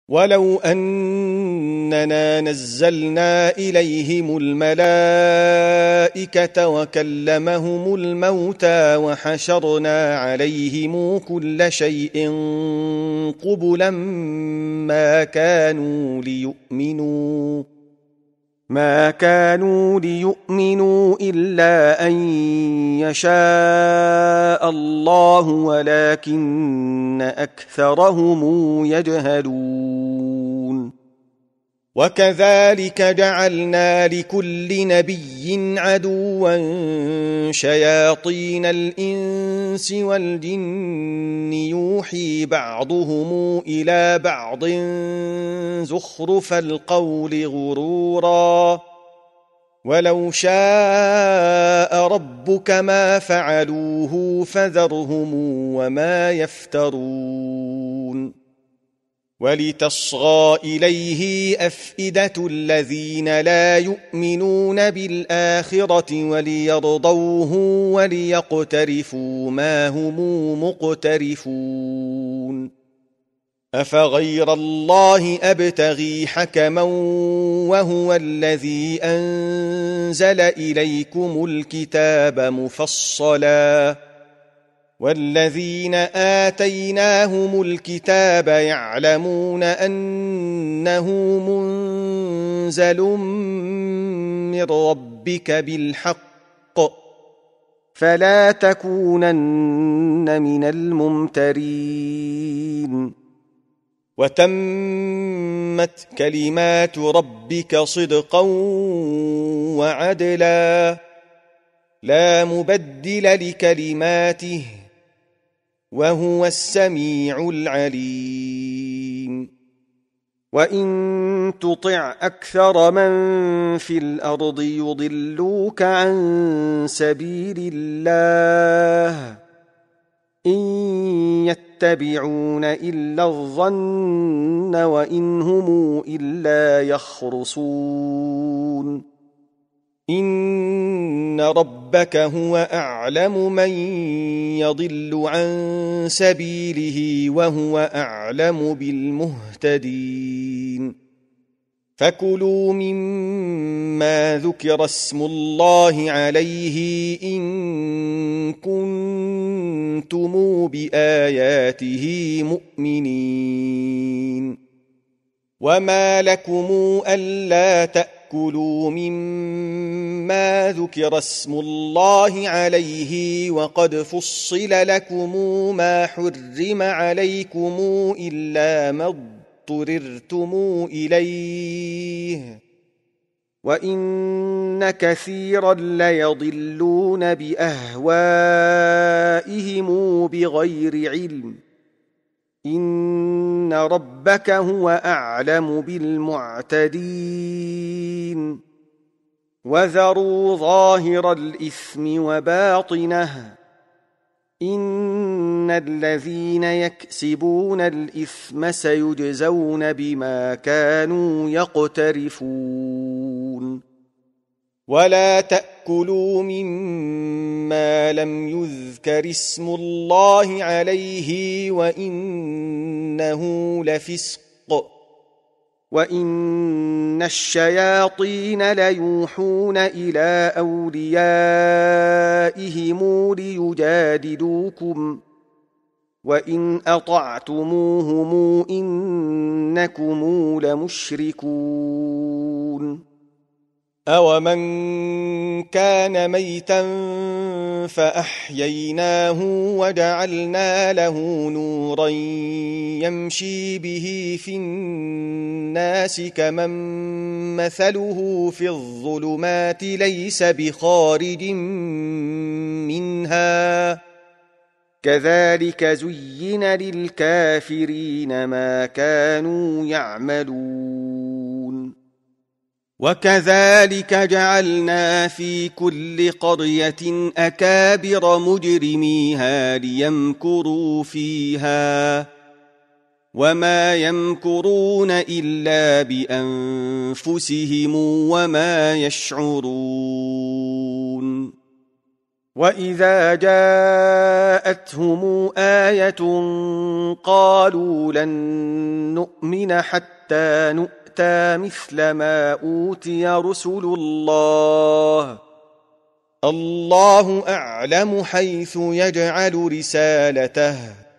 ولو أننا نزلنا إليهم الملائكة وكلمهم الموتى وحشرنا عليهم كل شيء قبلا ما كانوا ليؤمنوا إلا أن يشاء الله ولكن أكثرهم يجهلون. وكذلك جعلنا لكل نبي عدوا شياطين الإنس والجن يوحي بعضهم إلى بعض زخرف القول غرورا ولو شاء ربك ما فعلوه فذرهم وما يفترون. ولتصغى إليه أفئدة الذين لا يؤمنون بالآخرة وليرضوه وليقترفوا ما هم مقترفون. أفغير الله أبتغي حكما وهو الذي أنزل إليكم الكتاب مفصلا والذين آتيناهم الكتاب يعلمون أنه منزل من ربك بالحق فلا تكونن من الممترين. وتمت كلمات ربك صدقا وعدلا لا مبدل لكلماته وهو السميع العليم. وإن تطع أكثر من في الأرض يضلوك عن سبيل الله إن يتبعون إلا الظن وإن هم إلا يخرصون. إن ربك هو أعلم من يضل عن سبيله وهو أعلم بالمهتدين. فكلوا مما ذكر اسم الله عليه إن كنتم بآياته مؤمنين. وما لكم ألا تأكلوا مما ذكر اسم الله عليه وقد فصل لكم ما حرم عليكم إلا ما اضطررتم إليه وإن كثيرا ليضلون بأهوائهم بغير علم إن ربك هو أعلم بالمعتدين. وذروا ظاهر الإثم وباطنه إن الذين يكسبون الإثم سيجزون بما كانوا يقترفون. ولا تأكلوا مما لم يذكر اسم الله عليه وإنه لفسق وإن الشياطين ليوحون إلى أوليائهم ليجادلوكم وإن أطعتموهم إنكم لمشركون. أومن كان ميتا فأحييناه وجعلنا له نورا يمشي به في الناس كمن مثله في الظلمات ليس بخارج منها كذلك زين للكافرين ما كانوا يعملون. وكذلك جعلنا في كل قرية أكابر مجرميها ليمكروا فيها وما يمكرون إلا بأنفسهم وما يشعرون. وإذا جاءتهم آية قالوا لن نؤمن حتى نؤتى مثل ما أوتي رسل الله الله أعلم حيث يجعل رسالته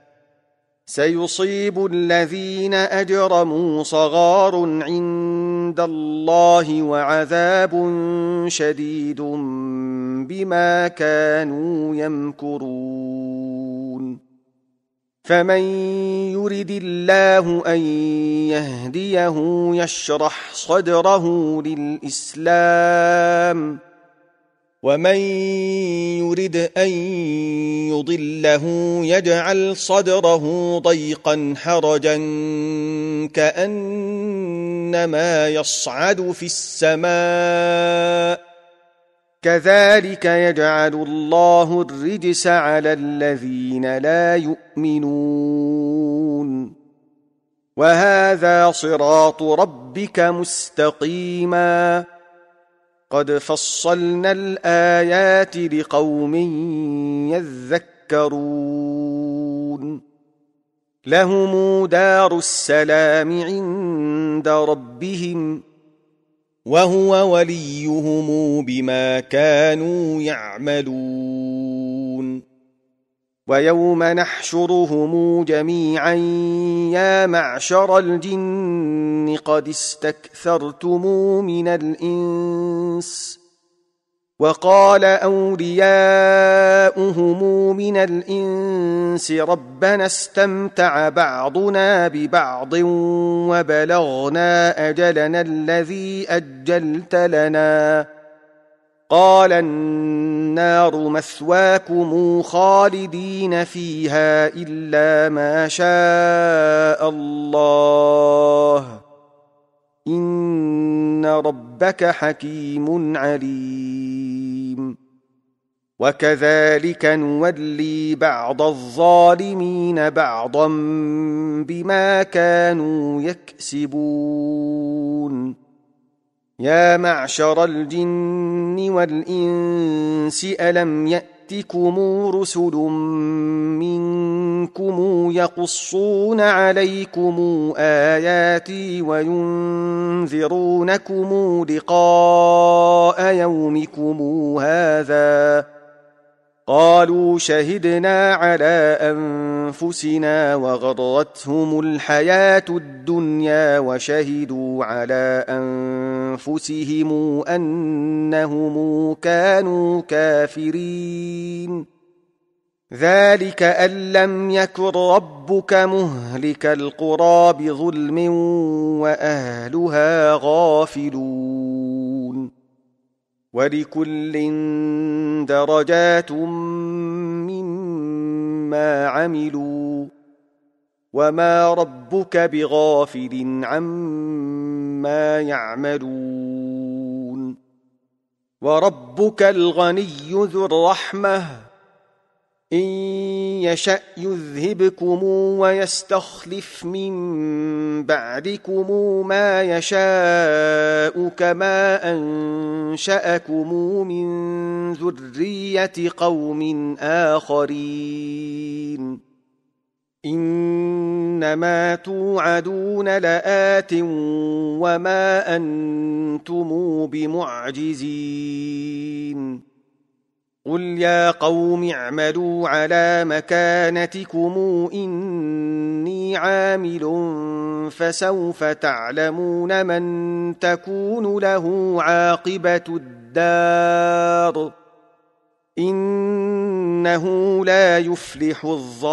سيصيب الذين أجرموا صغار عند الله وعذاب شديد بما كانوا يمكرون فمن يرد الله أن يهديه يشرح صدره للإسلام ومن يرد أن يضله يجعل صدره ضيقا حرجا كأنما يصعد في السماء كذلك يجعل الله الرجس على الذين لا يؤمنون وهذا صراط ربك مستقيما قد فصلنا الآيات لقوم يذكرون لهم دار السلام عند ربهم وهو وليهم بما كانوا يعملون ويوم نحشرهم جميعا يا معشر الجن قد استكثرتم من الإنس وقال أولياؤهم من الإنس ربنا استمتع بعضنا ببعض وبلغنا أجلنا الذي أجلت لنا قال النار مثواكم خالدين فيها إلا ما شاء الله إن ربك حكيم عليم وكذلك نولي بعض الظالمين بعضا بما كانوا يكسبون يا معشر الجن والإنس ألم يأتكم رسل منكم يقصون عليكم آياتي وينذرونكم لقاء يومكم هذا قالوا شهدنا على أنفسنا وغرتهم الحياة الدنيا وشهدوا على أنفسهم أنهم كانوا كافرين ذلك أن لم يكن ربك مهلك القرى بظلم وأهلها غافلون ولكل درجات مما عملوا وما ربك بغافل عما يعملون وربك الغني ذو الرحمة إن يشأ يذهبكم ويستخلف من بعدكم ما يشاء كما أنشأكم من ذرية قوم آخرين إنما توعدون لآت وما أنتم بمعجزين قل يا قوم اعملوا على مكانتكم إني عامل فسوف تعلمون من تكون له عاقبة الدار إنه لا يفلح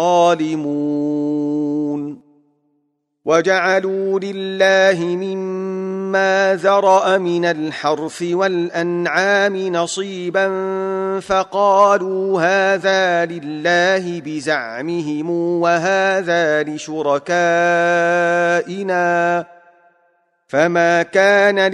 الظالمون وجعلوا لله مما ذرأ من الحرث والأنعام نصيبا فقالوا هذا لله بزعمهم وهذا لشركائنا فما كان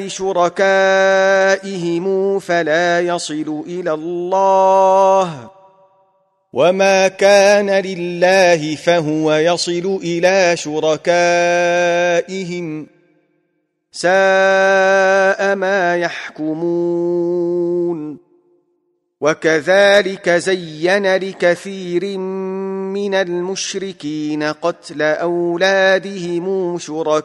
لشركائهم فلا يصل إلى الله وما كان لله فهو يصل إلى شركائهم ساء ما يحكمون وكذلك زين لكثير من المشركين قتل أولادهم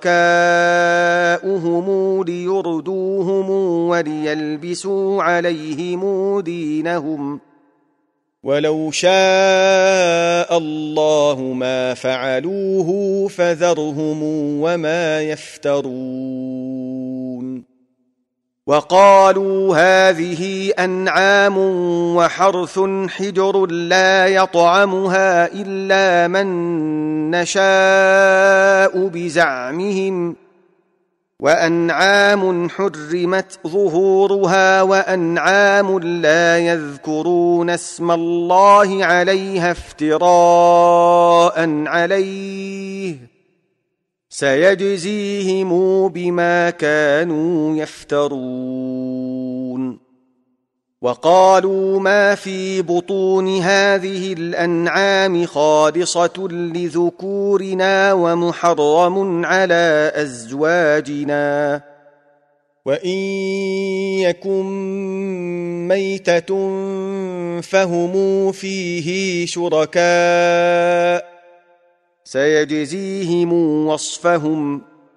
شركاؤهم ليردوهم وليلبسوا عليهم دينهم ولو شاء الله ما فعلوه فذرهم وما يفترون وقالوا هذه أنعام وحرث حجر لا يطعمها إلا من نشاء بزعمهم وأنعام حرمت ظهورها وأنعام لا يذكرون اسم الله عليها افتراء عليه سيجزيهم بما كانوا يفترون وقالوا ما في بطون هذه الأنعام خالصة لذكورنا ومحرم على أزواجنا وإن يكن ميتة فهم فيه شركاء سيجزيهم وصفهم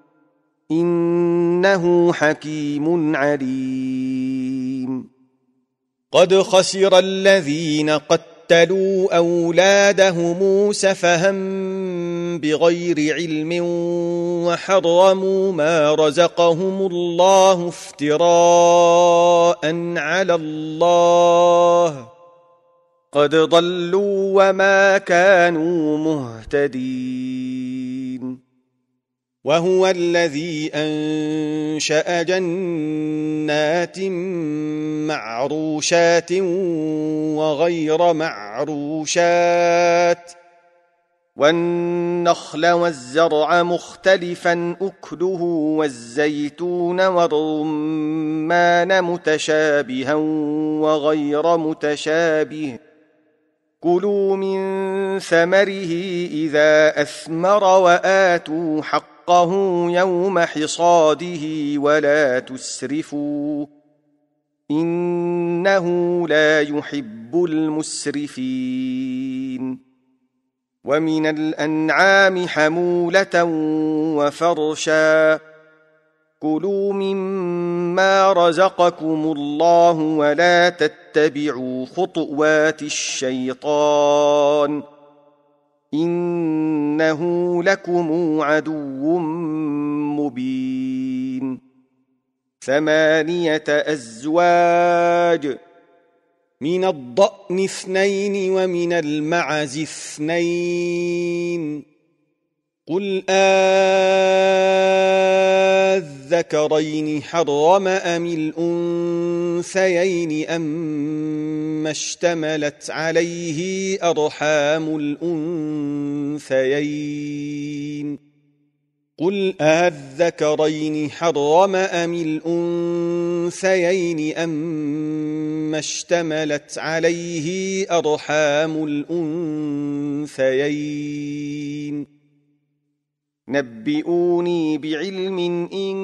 إنه حكيم عليم قد خسر الذين قتلوا أولادهم سفها بغير علم وحرموا ما رزقهم الله افتراء على الله قد ضلوا وما كانوا مهتدين وهو الذي أنشأ جنات معروشات وغير معروشات والنخل والزرع مختلفا أكله والزيتون والرمان متشابها وغير متشابه كلوا من ثمره إذا أثمر وآتوا حقه يوم حصاده ولا تسرفوا إنه لا يحب المسرفين ومن الأنعام حمولة وفرشا كلوا مما رزقكم الله ولا تتبعوا خطوات الشيطان إنه لكم عدو مبين 8 أزواج من الضأن 2 ومن المعز 2 قل أذكرين حرم أم الأنثيين أما اشتملت عليه أرحام الأنثيين قل أذكرين حرم أم الأنثيين أما اشتملت عليه أرحام الأنثيين نبئوني بعلم إن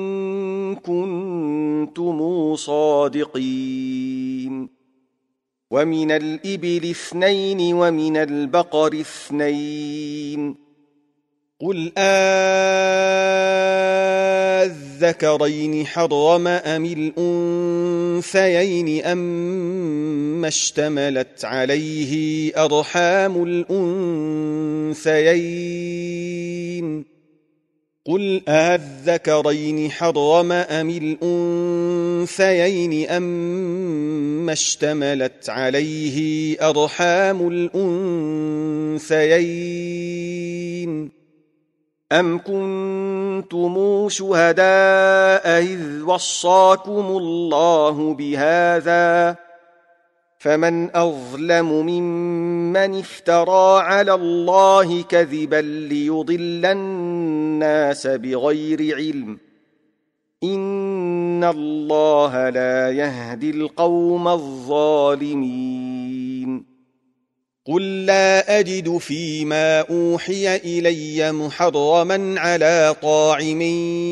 كنتم صادقين ومن الإبل 2 ومن البقر 2 قل أذكرين حرم أم الأنثيين أما اشتملت عليه أرحام الأنثيين قل أذكرين حرم أم الأنثيين أما اشتملت عليه أرحام الأنثيين أم كنتم شهداء إذ وصاكم الله بهذا فمن أظلم ممن افترى على الله كذبا ليضل الناس بغير علم إن الله لا يهدي القوم الظالمين قل لا أجد فيما أوحي إلي محرما على طاعم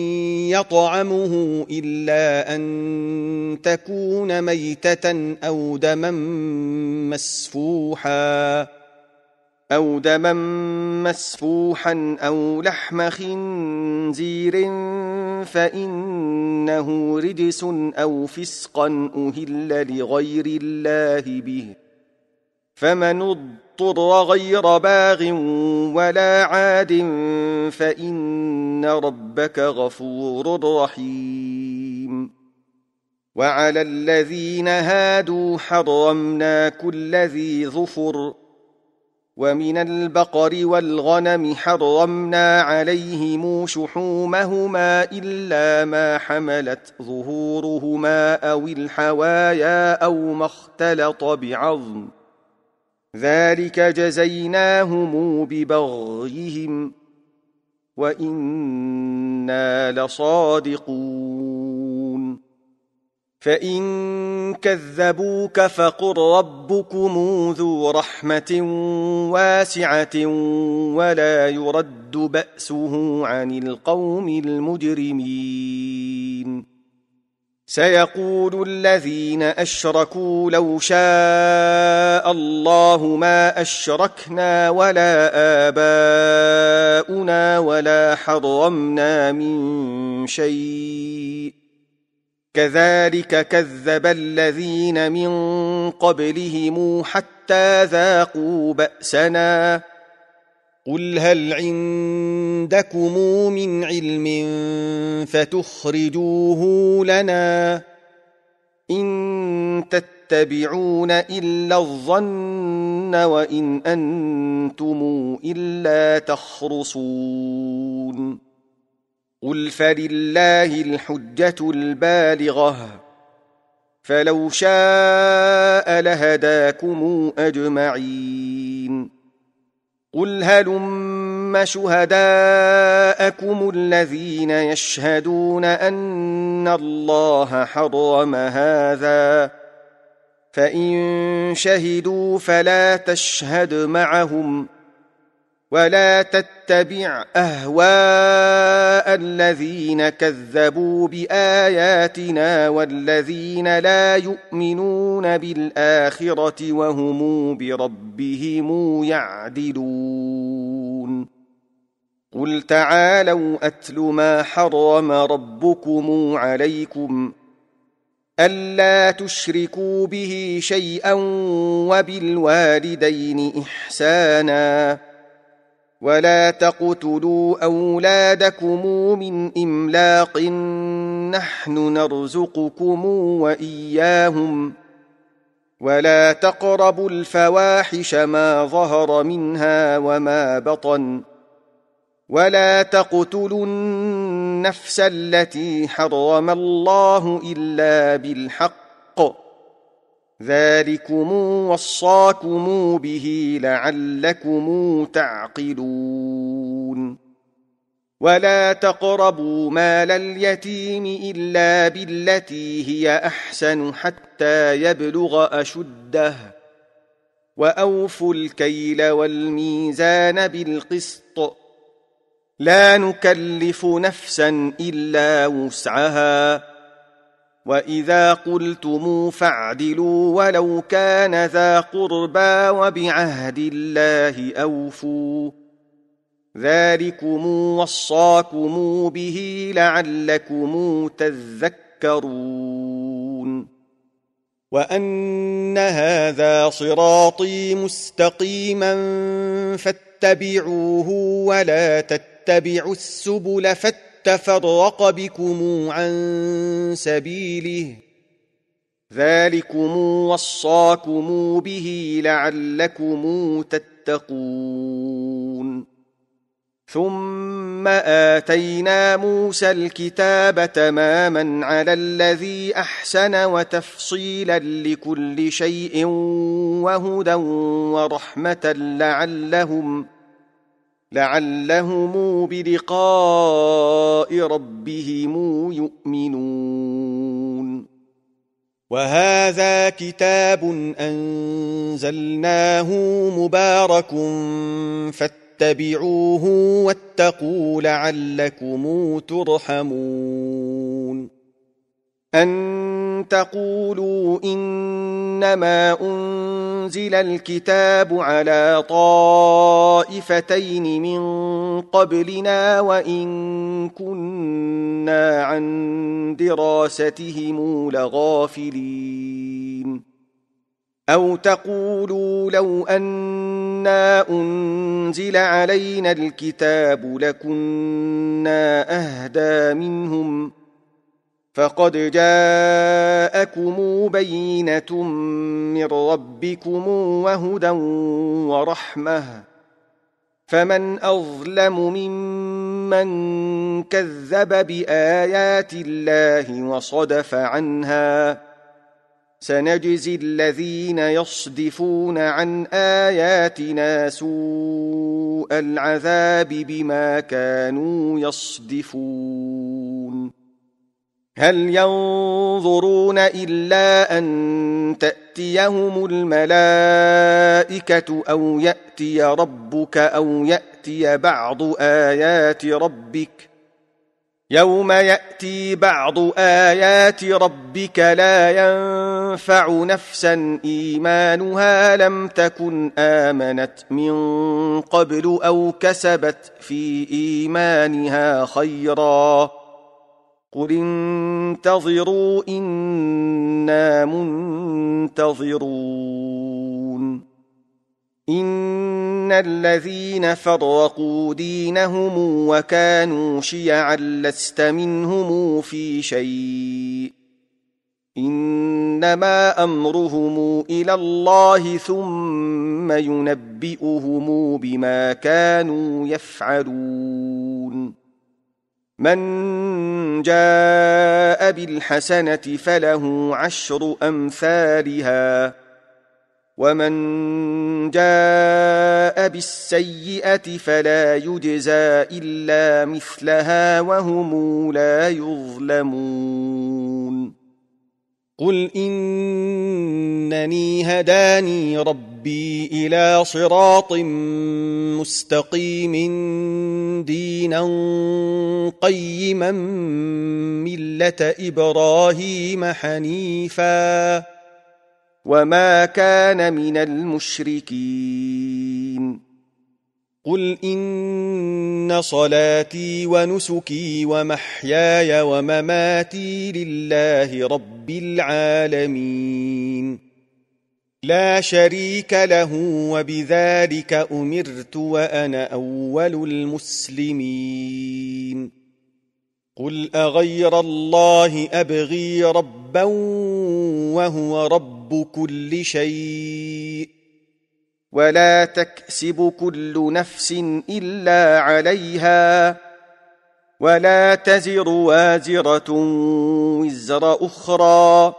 يطعمه إلا أن تكون ميتة أو دما مسفوحا أو لحم خنزير فإنه رجس أو فسقا أهل لغير الله به، فمن اضطر غير باغ ولا عاد فإن ربك غفور رحيم. وعلى الذين هادوا حرمنا كل ذي ظفر، ومن البقر والغنم حرمنا عليهم شحومهما إلا ما حملت ظهورهما أو الحوايا أو ما اختلط بعظم، ذلك جزيناهم ببغيهم وإنا لصادقون. فإن كذبوك فقل ربكم ذو رحمة واسعة ولا يرد بأسه عن القوم المجرمين. سيقول الذين أشركوا لو شاء الله ما أشركنا ولا آباؤنا ولا حرمنا من شيء، كذلك كذب الذين من قبلهم حتى ذاقوا بأسنا. قل هل عندكم من علم فتخرجوه لنا؟ إن تتبعون إلا الظن وإن أنتم إلا تخرصون. قل فلله الحجة البالغة، فلو شاء لهداكم أجمعين. قل هلم شهداءكم الذين يشهدون أن الله حرم هذا، فإن شهدوا فلا تشهد معهم، ولا تتبع أهواء الذين كذبوا بآياتنا والذين لا يؤمنون بالآخرة وهم بربهم يعدلون. قل تعالوا أتل ما حرم ربكم عليكم، ألا تشركوا به شيئا وبالوالدين إحسانا، ولا تقتلوا أولادكم من إملاق، نحن نرزقكم وإياهم، ولا تقربوا الفواحش ما ظهر منها وما بطن، ولا تقتلوا النفس التي حرم الله إلا بالحق، ذلكم وصاكم به لعلكم تعقلون. ولا تقربوا مال اليتيم إلا بالتي هي أحسن حتى يبلغ أشده، وأوفوا الكيل والميزان بالقسط، لا نكلف نفسا إلا وسعها، وإذا قلتم فاعدلوا ولو كان ذا قربى وبعهد الله أوفوا، ذلكم وصاكم به لعلكم تذكرون. وأن هذا صراطي مستقيما فاتبعوه ولا تتبعوا السبل فتفرق بكم عن سبيله، ذلكم وصاكم به لعلكم تتقون. ثم آتينا موسى الكتاب تماما على الذي أحسن وتفصيلا لكل شيء وهدى ورحمة لعلهم بلقاء ربهم يؤمنون. وهذا كتاب أنزلناه مبارك فاتبعوه واتقوا لعلكم ترحمون أن تقولوا إنما أنزل الكتاب على طائفتين من قبلنا وإن كنا عن دراستهم لغافلين أو تقولوا لو أنا أنزل علينا الكتاب لكنا أهدى منهم فقد جاءكم بينة من ربكم وهدى ورحمة فمن أظلم ممن كذب بآيات الله وصدف عنها سنجزي الذين يصدفون عن آياتنا سوء العذاب بما كانوا يصدفون هل ينظرون إلا أن تأتيهم الملائكة أو يأتي ربك أو يأتي بعض آيات ربك يوم يأتي بعض آيات ربك لا ينفع نفسا إيمانها لم تكن آمنت من قبل أو كسبت في إيمانها خيرا قل انتظروا إنا منتظرون إن الذين فرقوا دينهم وكانوا شيعا لست منهم في شيء إنما أمرهم إلى الله ثم ينبئهم بما كانوا يفعلون من جاء بالحسنة فله 10 أمثالها ومن جاء بالسيئة فلا يجزى إلا مثلها وهم لا يظلمون قل إنني هداني ربي إلى صراط مستقيم دينا قيما ملة إبراهيم حنيفا وما كان من المشركين قل إن صلاتي ونسكي ومحياي ومماتي لله رب العالمين لا شريك له وبذلك أمرت وأنا أول المسلمين قل أغير الله أبغي ربا وهو رب كل شيء ولا تكسب كل نفس إلا عليها ولا تزر وازرة وزر أخرى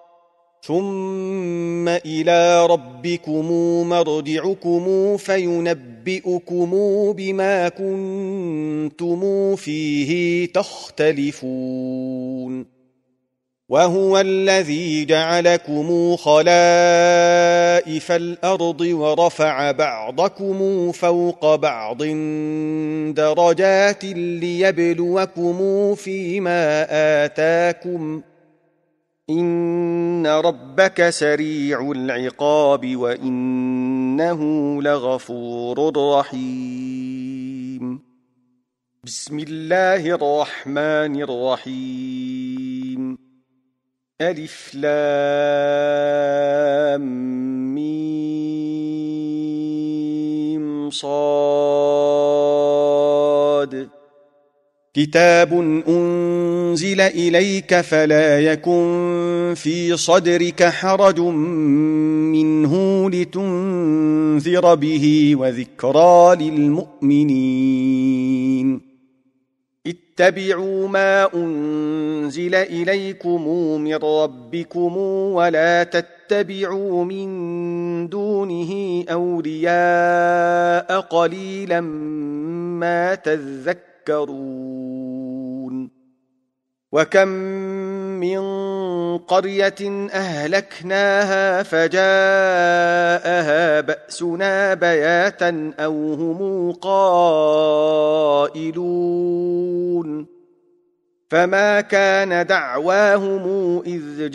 ثم إلى ربكم مرجعكم فينبئكم بما كنتم فيه تختلفون وهو الذي جعلكم خلائف الأرض ورفع بعضكم فوق بعض درجات ليبلوكم فيما آتاكم إن ربك سريع العقاب وإنه لغفور رحيم بسم الله الرحمن الرحيم ألف لام ميم صاد كتاب أنزل إليك فلا يكن في صدرك حرج منه لتنذر به وذكرى للمؤمنين اتبعوا ما أنزل إليكم من ربكم ولا تتبعوا من دونه أولياء قليلا ما تذكرون وكم من قرية أهلكناها فجاءها بأسنا بياتا أو هم قائلون فما كان دعواهم إذ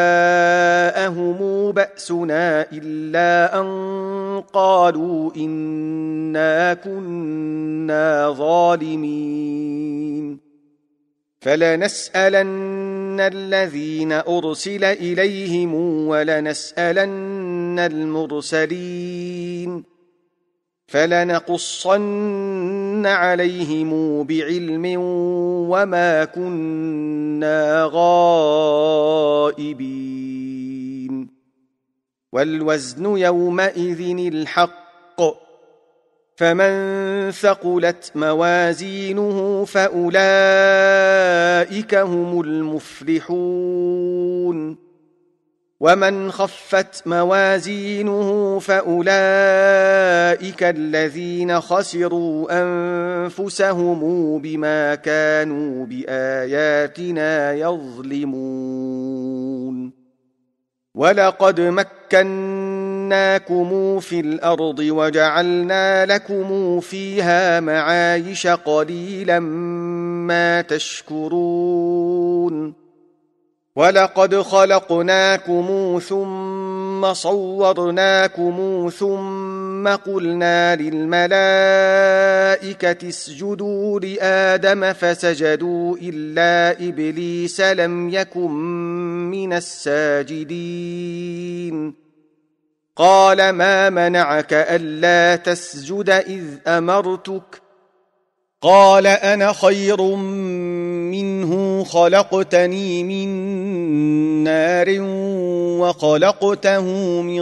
جاءهم بأسنا إلا أن قالوا إنا كنا ظالمين فلنسألن الذين أرسل إليهم ولنسألن المرسلين فلنقصن عليهم بعلم وما كنا غائبين والوزن يومئذ الحق فمن ثقلت موازينه فأولئك هم المفلحون ومن خفت موازينه فأولئك الذين خسروا أنفسهم بما كانوا بآياتنا يظلمون ولقد مكناكم في الأرض وجعلنا لكم فيها معايش قليلا ما تشكرون ولقد خلقناكم ثم صورناكم ثم قلنا للملائكة اسجدوا لآدم فسجدوا إلا إبليس لم يكن من الساجدين قال ما منعك ألا تسجد إذ أمرتك قال أنا خير منه خلقتني من نار وخلقته من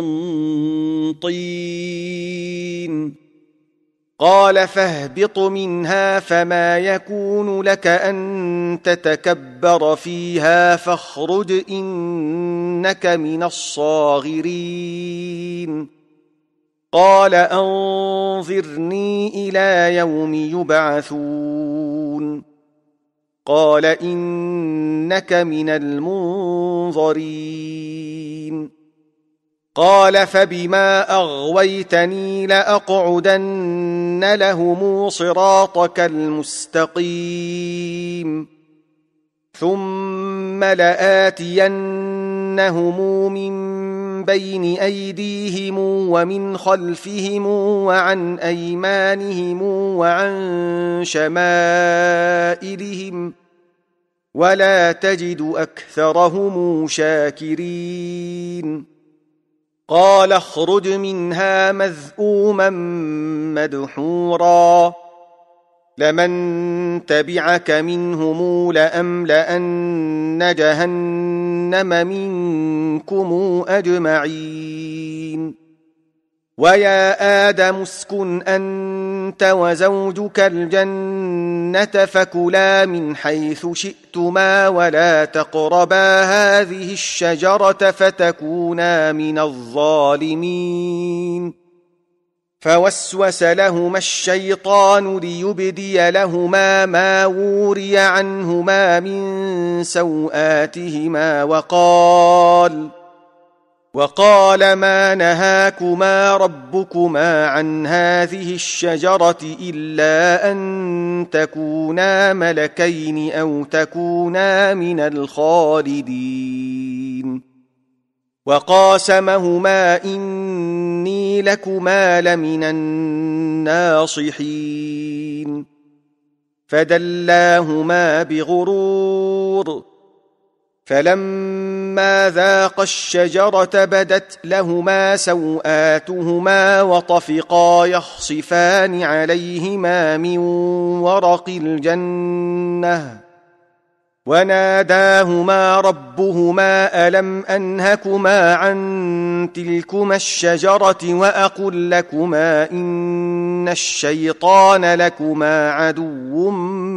طين قال فاهبط منها فما يكون لك أن تتكبر فيها فاخرج إنك من الصاغرين قال أنظرني إلى يوم يبعثون قال إنك من المنظرين قال فبما أغويتني لأقعدن لهم صراطك المستقيم ثم لآتينهم من بين أيديهم ومن خلفهم وعن أيمانهم وعن شمائلهم ولا تجد أكثرهم شاكرين قال اخرج منها مذءوما مدحورا لمن تبعك منهم لأملأن جهنم منكم أجمعين ويا آدم اسكن أنت وزوجك الجنة فكلا من حيث شئتما ولا تقربا هذه الشجرة فتكونا من الظالمين فوسوس لهما الشيطان ليبدي لهما ما وري عنهما من سوآتهما وقال ما نهاكما ربكما عن هذه الشجرة إلا أن تكونا ملكين أو تكونا من الخالدين وقاسمهما إني لكما لمن الناصحين فدلاهما بغرور فلما ذاقا الشجرة بدت لهما سوآتهما وطفقا يخصفان عليهما من ورق الجنة وناداهما ربهما ألم أنهكما عن تلكما الشجرة وأقل لكما إن الشيطان لكما عدو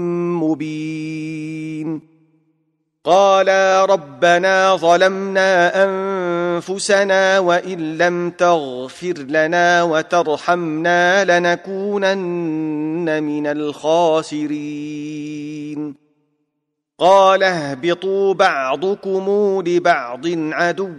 مبين قالا ربنا ظلمنا أنفسنا وإن لم تغفر لنا وترحمنا لنكونن من الخاسرين قال اهبطوا بعضكم لبعض عدو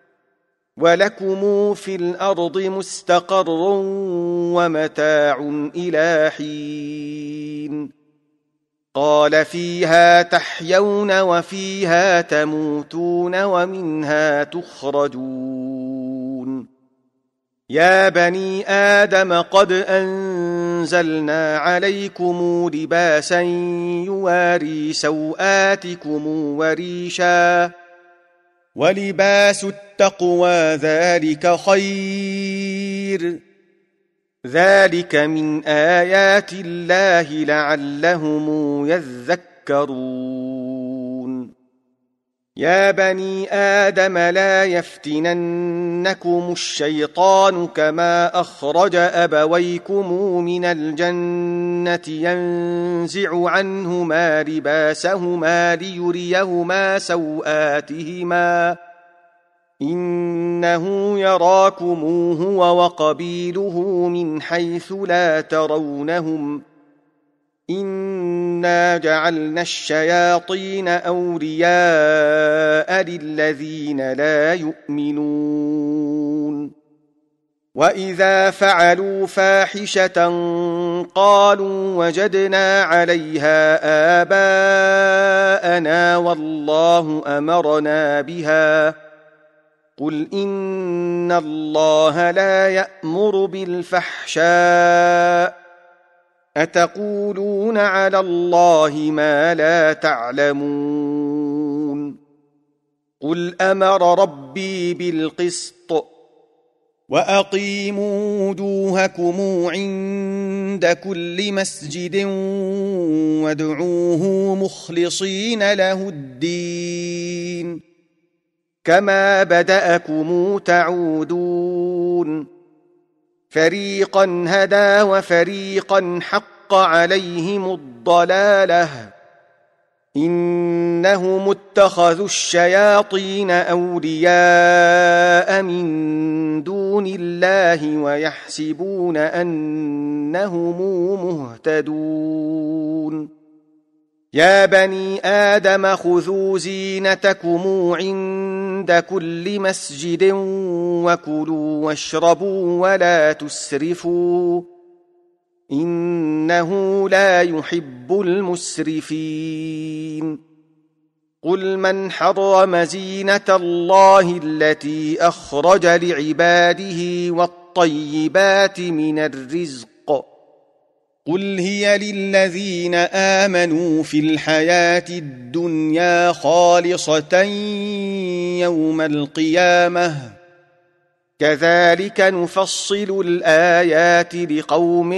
ولكم في الأرض مستقر ومتاع إلى حين قال فيها تحيون وفيها تموتون ومنها تخرجون يا بني آدم قد أنزلنا عليكم لباسا يواري سوآتكم وريشا ولباس التقوى ذلك خير ذلك من آيات الله لعلهم يذكرون يا بني آدم لا يفتننكم الشيطان كما أخرج أبويكم من الجنة ينزع عنهما لباسهما ليريهما سوآتهما إنه يراكم هو وقبيله من حيث لا ترونهم إنا جعلنا الشياطين أولياء للذين لا يؤمنون وإذا فعلوا فاحشة قالوا وجدنا عليها آباءنا والله أمرنا بها قل إن الله لا يأمر بالفحشاء أتقولون على الله ما لا تعلمون قل أمر ربي بالقسط وأقيموا وجوهكم عند كل مسجد وادعوه مخلصين له الدين كما بدأكم تعودون فريقا هدى وفريقا حق عليهم الضلالة إنهم اتخذوا الشياطين أولياء من دون الله ويحسبون أنهم مهتدون يا بني آدم خذوا زينتكم عند كل مسجد وكلوا واشربوا ولا تسرفوا إنه لا يحب المسرفين قل من حرم زينة الله التي أخرج لعباده والطيبات من الرزق قل هي للذين آمنوا في الحياة الدنيا خالصة يوم القيامة كذلك نفصل الآيات لقوم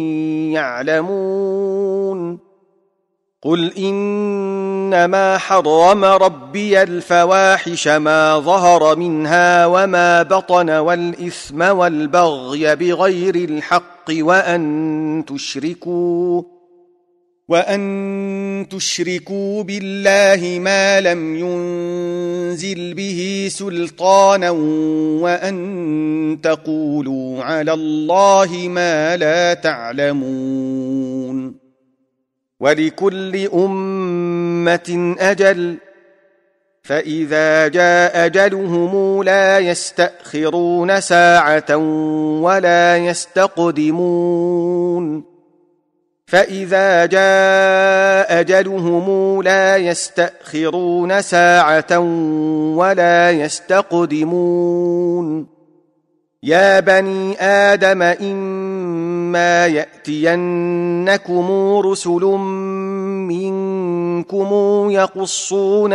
يعلمون قل إنما حرم ربي الفواحش ما ظهر منها وما بطن والإثم والبغي بغير الحق وأن تشركوا بالله ما لم ينزل به سلطانا وأن تقولوا على الله ما لا تعلمون ولكل أمة أجل فإذا جاء أجلهم لا يستأخرون ساعة ولا يستقدمون فإذا جاء أجلهم لا يستأخرون ساعة ولا يستقدمون يا بني آدم إما يأتينكم رسل منكم يقصون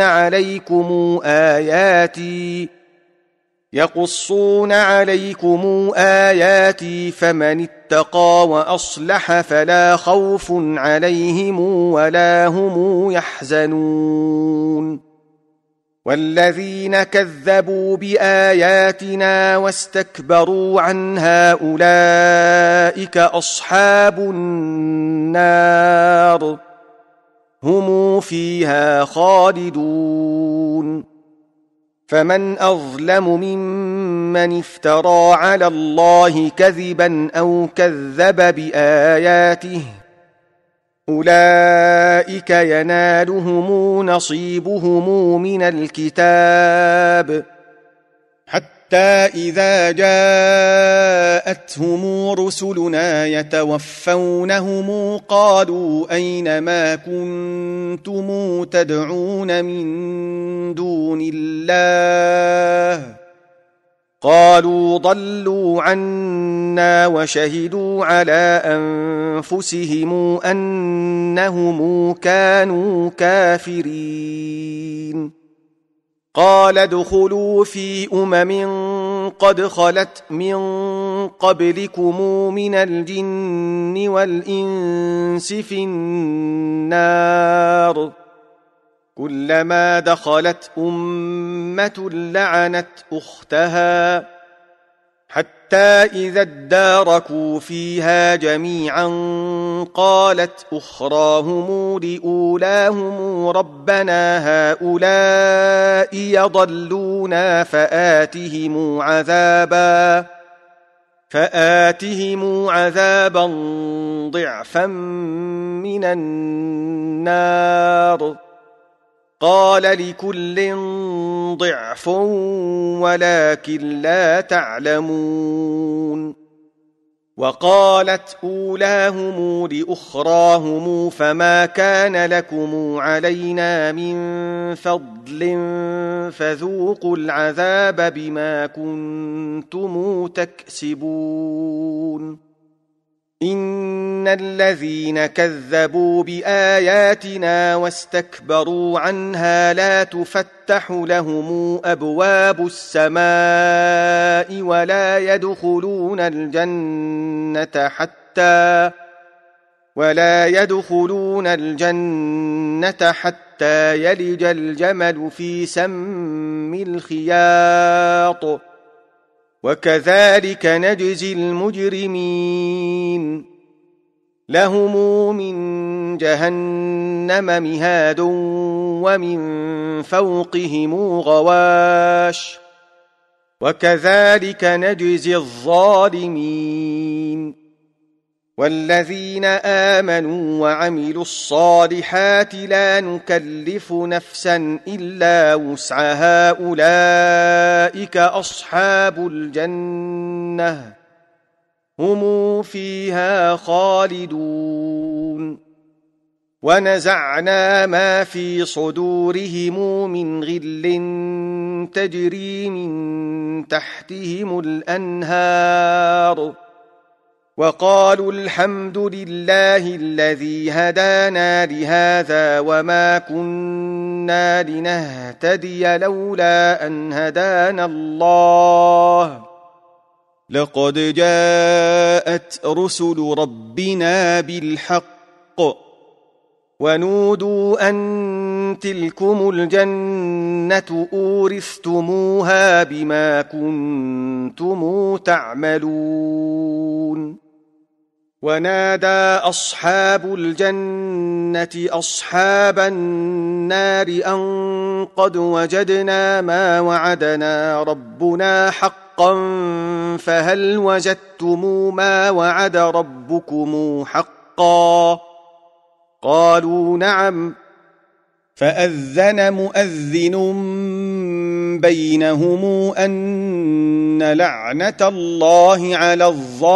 عليكم آياتي فمن اتقى وأصلح فلا خوف عليهم ولا هم يحزنون والذين كذبوا بآياتنا واستكبروا عنها أولئك أصحاب النار هم فيها خالدون فمن أظلم ممن افترى على الله كذبا أو كذب بآياته أولئك ينالهم نصيبهم من الكتاب حتى إذا جاءتهم رسلنا يتوفونهم قالوا أين ما كنتم تدعون من دون الله قالوا ضلوا عنا وشهدوا على أنفسهم أنهم كانوا كافرين قال ادخلوا في قد خلت من قبلكم من الجن والإنس في النار كلما دخلت أمة لعنت أختها حتى إذا اداركوا فيها جميعا قالت أخراهم لأولاهم ربنا هؤلاء يضلونا فآتهم عذابا ضعفا من النار قال لكل ضعف ولكن لا تعلمون وقالت أولاهم لأخراهم فما كان لكم علينا من فضل فذوقوا العذاب بما كنتم تكسبون إن الذين كذبوا بآياتنا واستكبروا عنها لا تفتح لهم أبواب السماء ولا يدخلون الجنة حتى يلج الجمل في سم الخياط وكذلك نجزي المجرمين لهم من جهنم مهاد ومن فوقهم غواش وكذلك نجزي الظالمين والذين آمنوا وعملوا الصالحات لا نكلف نفسا إلا وسعها أولئك أصحاب الجنة هم فيها خالدون ونزعنا ما في صدورهم من غل تجري من تحتهم الأنهار وقالوا الحمد لله الذي هدانا لهذا وما كنا لنهتدي لولا أن هدانا الله لقد جاءت رسل ربنا بالحق ونودوا أن تلكم الجنة أورثتموها بما كنتم تعملون ونادى أصحاب الجنة أصحاب النار أن قد وجدنا ما وعدنا ربنا حقا فهل وجدتم ما وعد ربكم حقا قالوا نعم فأذن مؤذن بينهم أن لعنة الله على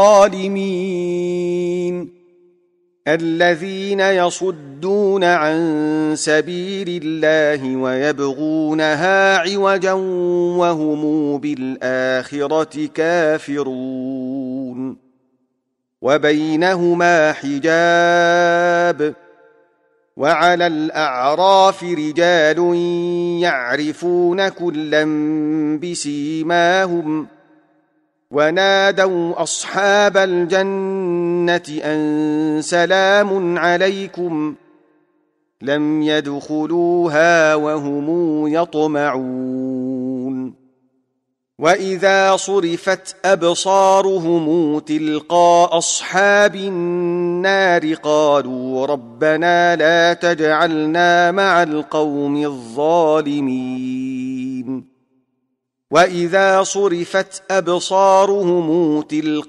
الظالمين الذين يصدون عن سبيل الله ويبغونها عوجا وهم بالآخرة كافرون وبينهما حجاب وعلى الأعراف رجال يعرفون كلا بسيماهم ونادوا أصحاب الجنة أن سلام عليكم لم يدخلوها وهم يطمعون وإذا صرفت أبصارهم تلقاء أصحاب النار قالوا ربنا لا تجعلنا مع القوم الظالمين وإذا صرفت أبصارهم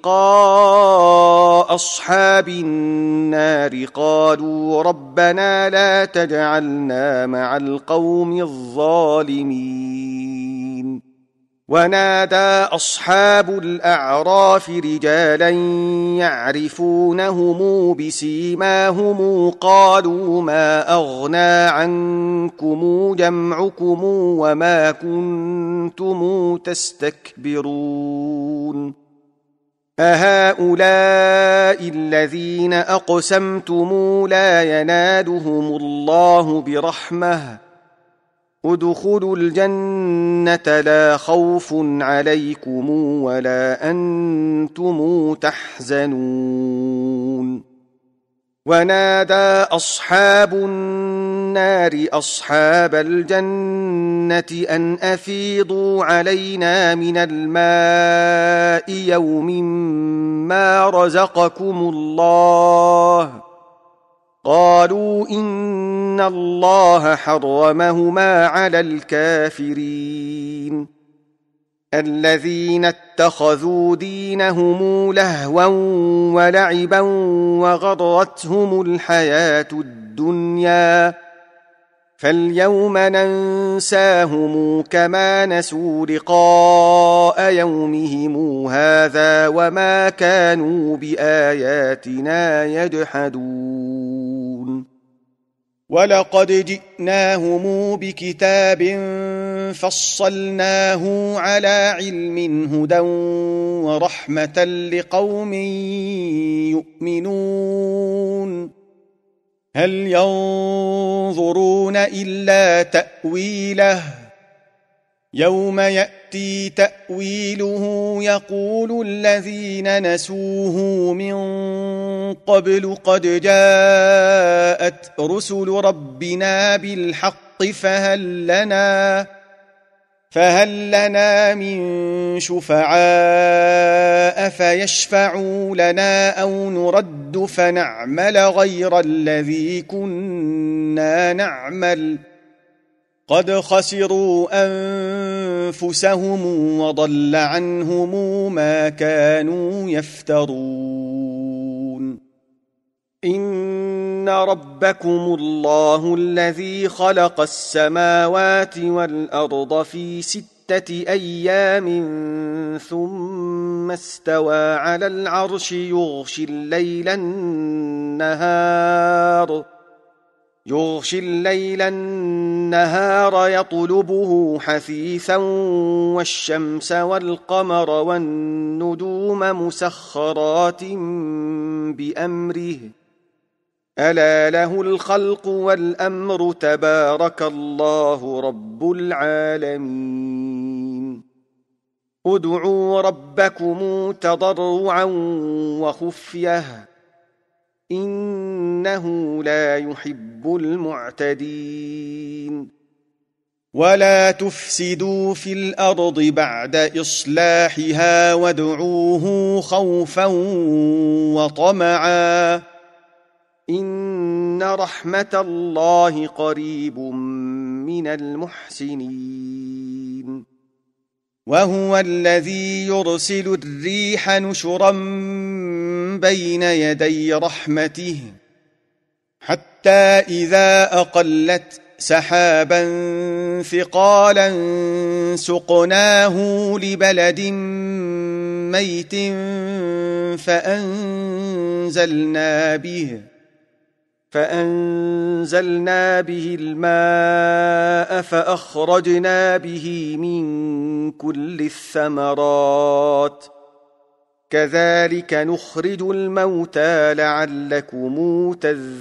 تلقاء أصحاب النار قالوا ربنا لا تجعلنا مع القوم الظالمين ونادى أصحاب الأعراف رجالا يعرفونهم بسيماهم قالوا ما أغنى عنكم جمعكم وما كنتم تستكبرون أهؤلاء الذين أقسمتم لا ينالهم الله برحمة ادخلوا الجنة لا خوف عليكم ولا أنتم تحزنون ونادى أصحاب النار أصحاب الجنة أن أفيضوا علينا من الماء يوم ما رزقكم الله قالوا إن الله حرمهما على الكافرين الذين اتخذوا دينهم لهوا ولعبا وغرتهم الحياة الدنيا فاليوم ننساهم كما نسوا لقاء يومهم هذا وما كانوا بآياتنا يجحدون ولقد جئناهم بكتاب فصلناه على علم هدى ورحمة لقوم يؤمنون هل ينظرون إلا تأويله يوم يأتي تأويله يقول الذين نسوه من قبل قد جاءت رسل ربنا بالحق فهل لنا من شفعاء فيشفعوا لنا أو نرد فنعمل غير الذي كنا نعمل قد خسروا أنفسهم وضل عنهم ما كانوا يفترون إن ربكم الله الذي خلق السماوات والأرض في 6 أيام ثم استوى على العرش يغشي الليل النهار يطلبه حثيثا والشمس والقمر والنجوم مسخرات بأمره ألا له الخلق والأمر تبارك الله رب العالمين ادعوا ربكم تضرعا وخفية إنه لا يحب المعتدين ولا تفسدوا في الأرض بعد إصلاحها وادعوه خوفا وطمعا إن رحمة الله قريب من المحسنين وهو الذي يرسل الريح نشرا بين يدي رحمته حتى إذا أقلت سحابا ثقالا سقناه لبلد ميت فأنزلنا به الماء فأخرجنا به من كل الثمرات كذلك نخرج الموتى لعلكم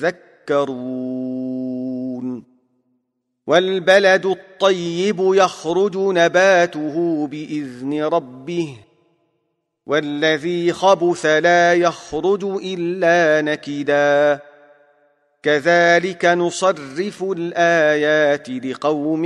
تذكرون والبلد الطيب يخرج نباته بإذن ربه والذي خبث لا يخرج إلا نكدا كذلك نصرف الآيات لقوم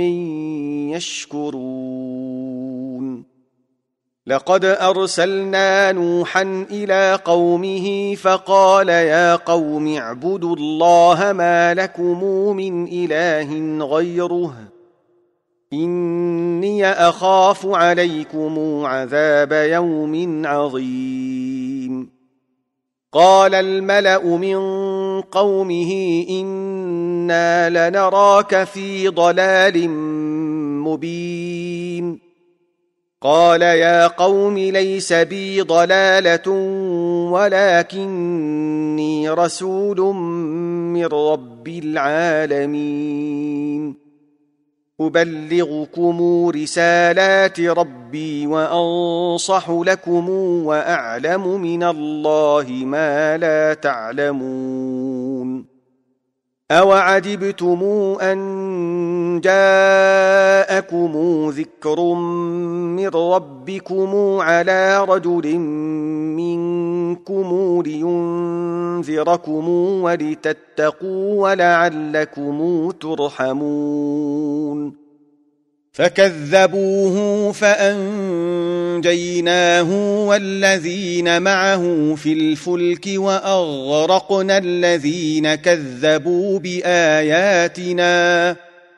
يشكرون لقد أرسلنا نوحا إلى قومه فقال يا قوم اعبدوا الله ما لكم من إله غيره إني أخاف عليكم عذاب يوم عظيم قال الملأ من قومه إنا لنراك في ضلال مبين قال يا قوم ليس بي ضلالة ولكني رسول من رب العالمين أبلغكم رسالات ربي وأنصح لكم وأعلم من الله ما لا تعلمون أوعجبتم أن جاءكم ذكر من ربكم على رجل منكم لينذركم ولتتقوا ولعلكم ترحمون فكذبوه فأنجيناه والذين معه في الفلك وأغرقنا الذين كذبوا بآياتنا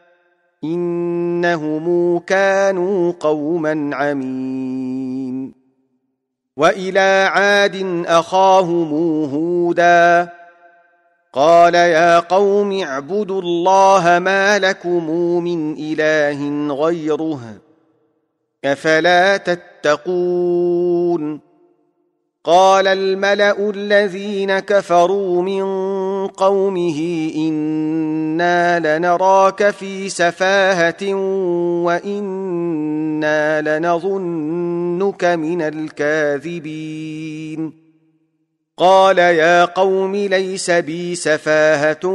إنهم كانوا قوما عمين وإلى عاد أخاهم هودا قال يا قوم اعبدوا الله ما لكم من إله غيره أفلا تتقون قال الملأ الذين كفروا من قومه إنا لنراك في سفاهة وإنا لنظنك من الكاذبين قال يا قوم ليس بي سفاهة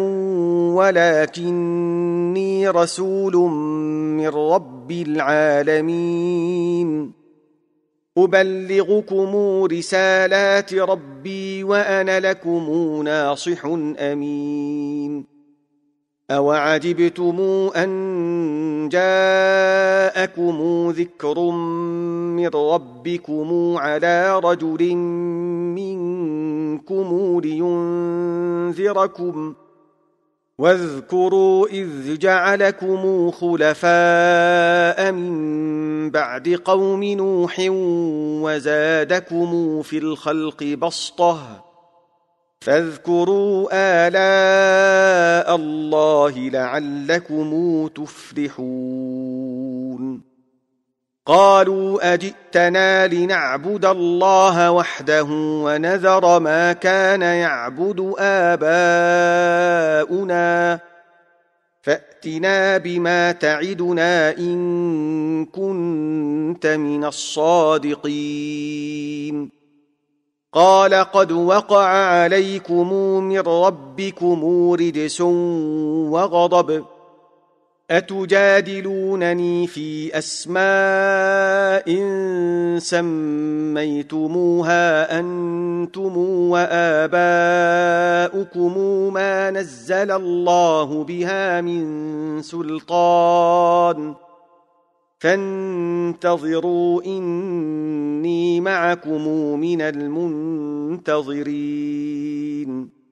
ولكني رسول من رب العالمين أبلغكم رسالات ربي وأنا لكم ناصح أمين أوعجبتم أن جاءكم ذكر من ربكم على رجل منكم لينذركم واذكروا إذ جعلكم خلفاء من بعد قوم نوح وزادكم في الخلق بسطة فاذكروا آلاء الله لعلكم تفلحون قالوا أجئتنا لنعبد الله وحده ونذر ما كان يعبد آباؤنا فأتنا بما تعدنا إن كنت من الصادقين قال قد وقع عليكم من ربكم رجس وغضب أتجادلونني في أسماء سميتموها أنتم وآباؤكم ما نزل الله بها من سلطان فانتظروا إني معكم من المنتظرين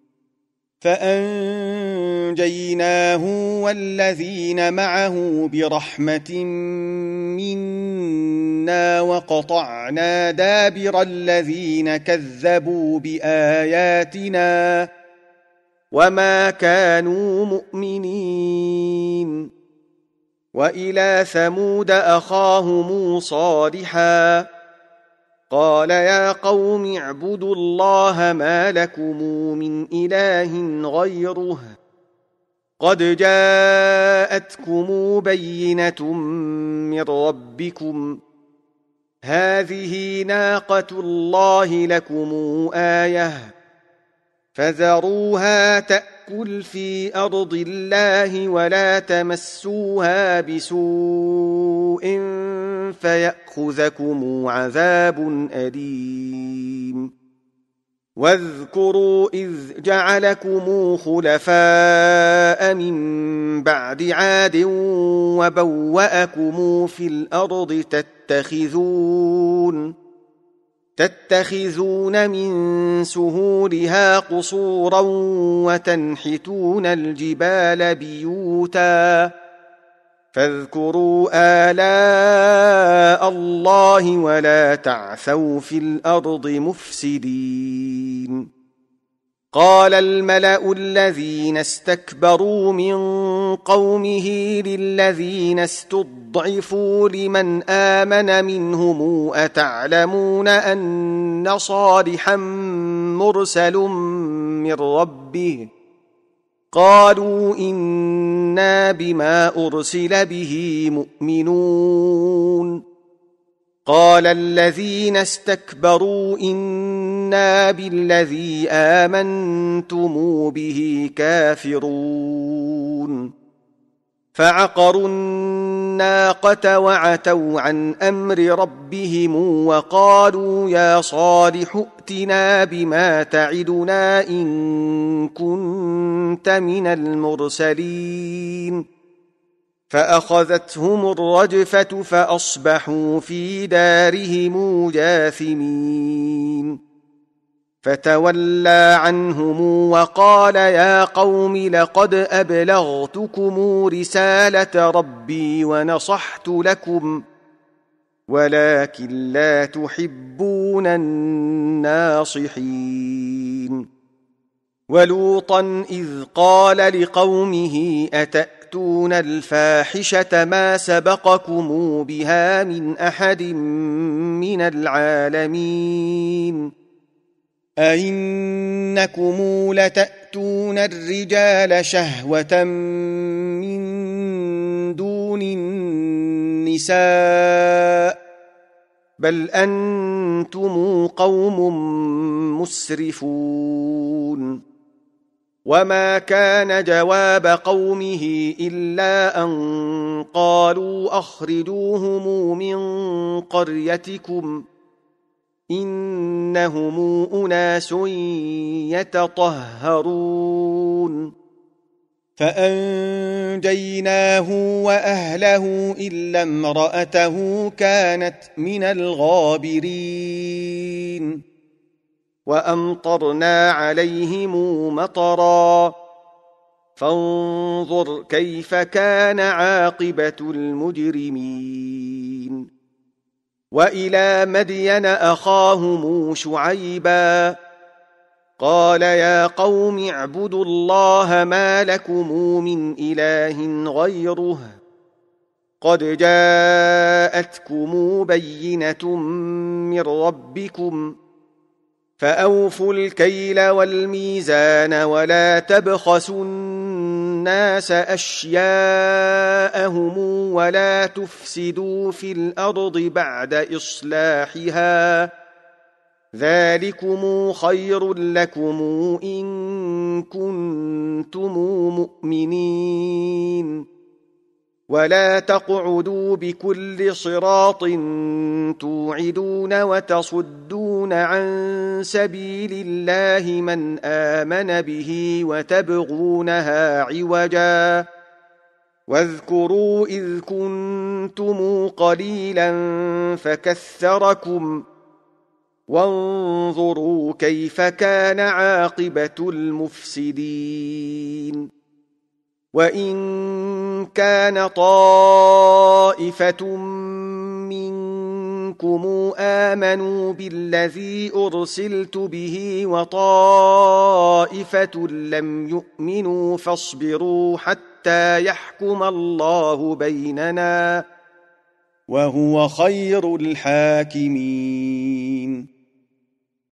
فأنجيناه والذين معه برحمة منا وقطعنا دابر الذين كذبوا بآياتنا وما كانوا مؤمنين وإلى ثمود أخاهم صالحا قال يا قوم اعبدوا الله ما لكم من إله غيره قد جاءتكم بينة من ربكم هذه ناقة الله لكم آية فذروها تأكل في أرض الله ولا تمسوها بسوء فيأخذكم عذاب أليم واذكروا إذ جعلكم خلفاء من بعد عاد وبوأكم في الأرض تتخذون من سهولها قصورا وتنحتون الجبال بيوتا فاذكروا آلاء الله ولا تعثوا في الأرض مفسدين. قال الملأ الذين استكبروا من قومه للذين استضعفوا لمن آمن منهم أتعلمون أن صالحا مرسل من ربه؟ قالوا إنا بما أرسل به مؤمنون. قال الذين استكبروا إنا بالذي آمنتم به كافرون. فعقروا الناقة وعتوا عن أمر ربهم وقالوا يا صالح ائتنا بما تعدنا إن كنت من المرسلين. فأخذتهم الرجفة فأصبحوا في دارهم جاثمين. فتولى عنهم وقال يا قوم لقد أبلغتكم رسالة ربي ونصحت لكم ولكن لا تحبون الناصحين. ولوطا إذ قال لقومه أتأتون الفاحشة ما سبقكم بها من أحد من العالمين. أئنكم لتأتون الرجال شهوة من دون النساء بل أنتم قوم مسرفون. وما كان جواب قومه إلا أن قالوا أخرجوهم من قريتكم إنهم أناس يتطهرون. فأنجيناه وأهله إلا امرأته كانت من الغابرين. وأمطرنا عليهم مطرا فانظر كيف كان عاقبة المجرمين. وإلى مدين أخاهم شعيبا قال يا قوم اعبدوا الله ما لكم من إله غيره قد جاءتكم بينة من ربكم فأوفوا الكيل والميزان ولا تبخسوا الناس أشياءهم ولا تفسدوا في الأرض بعد إصلاحها ذلكم خير لكم إن كنتم مؤمنين. ولا تقعدوا بكل صراط توعدون وتصدون عن سبيل الله من آمن به وتبغونها عوجا واذكروا إذ كنتم قليلا فكثركم وانظروا كيف كان عاقبة المفسدين. وإن كان طائفة منكم آمنوا بالذي أرسلت به وطائفة لم يؤمنوا فاصبروا حتى يحكم الله بيننا وهو خير الحاكمين.